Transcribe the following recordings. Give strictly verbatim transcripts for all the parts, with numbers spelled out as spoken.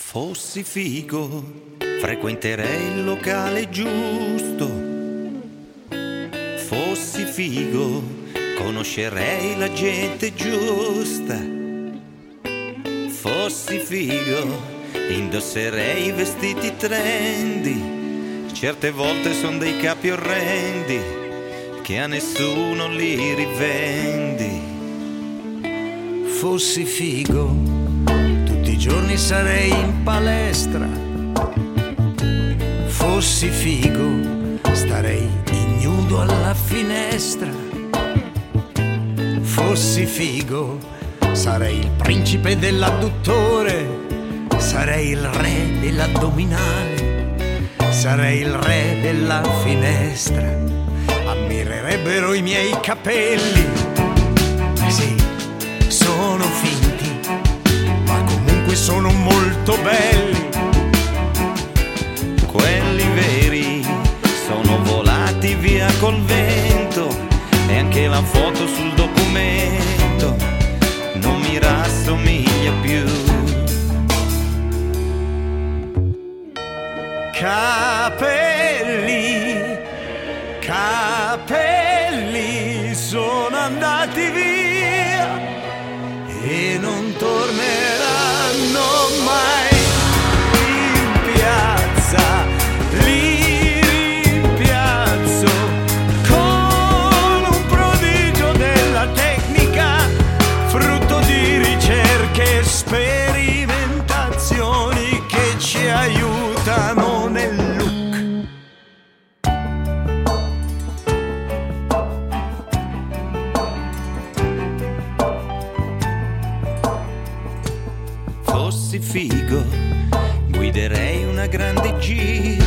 Fossi figo, frequenterei il locale giusto. Fossi figo, conoscerei la gente giusta. Fossi figo, indosserei i vestiti trendy. Certe volte son dei capi orrendi che a nessuno li rivendi. Fossi figo, tutti i giorni sarei in palestra. Fossi figo, starei ignudo alla finestra. Fossi figo, sarei il principe dell'adduttore. Sarei il re dell'addominale. Sarei il re della finestra. Ammirerebbero i miei capelli. Sì, sono finti, ma comunque sono molto belli. Quelli veri sono volati via col vento, e anche la foto sul documento non mi rassomiglia più. Capelli, capelli sono andati via e non torneranno mai. In piazza li rimpiazzo con un prodigio della tecnica, frutto di ricerche e sperimentazioni che ci aiutano nel look. Fossi figo, guiderei una grande Jeep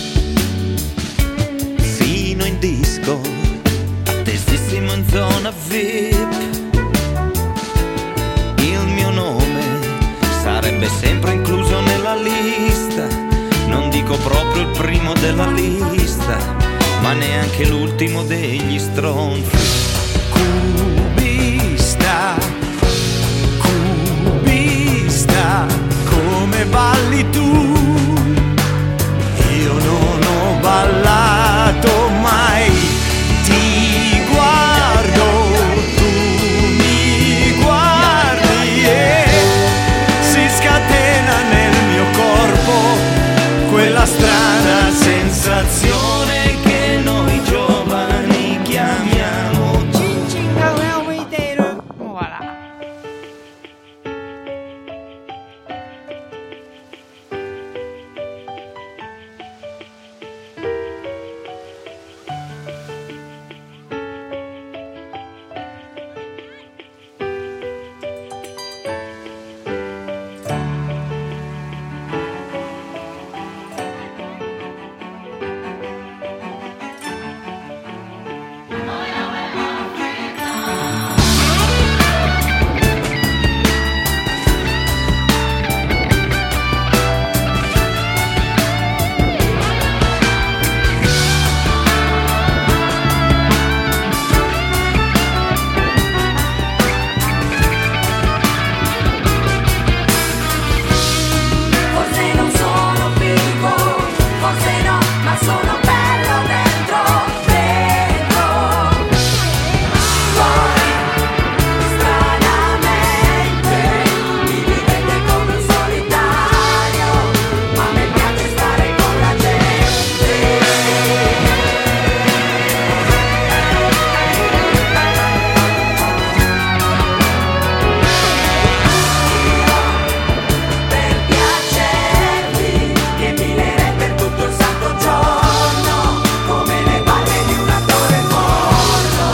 fino in disco, attesissimo in zona V I P. Il mio nome sarebbe sempre incluso nella lista. Non dico proprio il primo della lista, ma neanche l'ultimo degli stronzi. Cubista, cubista, come balli tu? Io non ho ballato mai. Ti guardo, tu mi guardi e si scatena nel mio corpo quella strana sensazione che noi giovani chiamiamo Voilà. Forse non sono figo, forse no, ma sono bello dentro, dentro. Poi, stranamente, mi vivete come un solitario, ma a me piace stare con la gente. Per piacervi, che minerei per tutto il santo giorno, come le palle di un attore porno.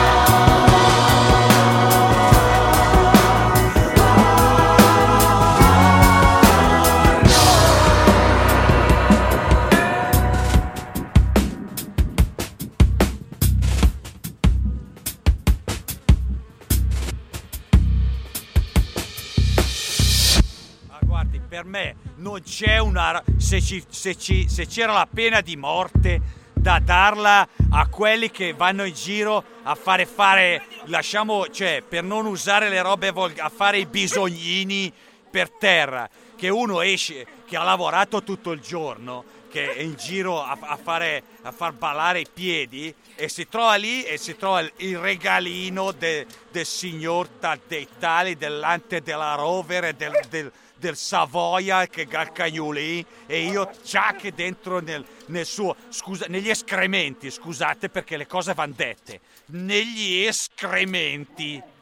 Ma guardi, per me non c'è una. Se, ci, se, ci, se c'era la pena di morte da darla a quelli che vanno in giro a fare fare. Lasciamo, cioè, per non usare le robe volgari, a fare i bisognini per terra. che uno esce, che ha lavorato tutto il giorno, che è in giro a, a fare a far ballare i piedi e si trova lì e si trova il, il regalino de, del signor ta, dei tali dell'Ante della Rover e del, del, del Savoia che Galcagnoli e io ciacche dentro nel, nel suo scusa negli escrementi, scusate perché le cose van dette, negli escrementi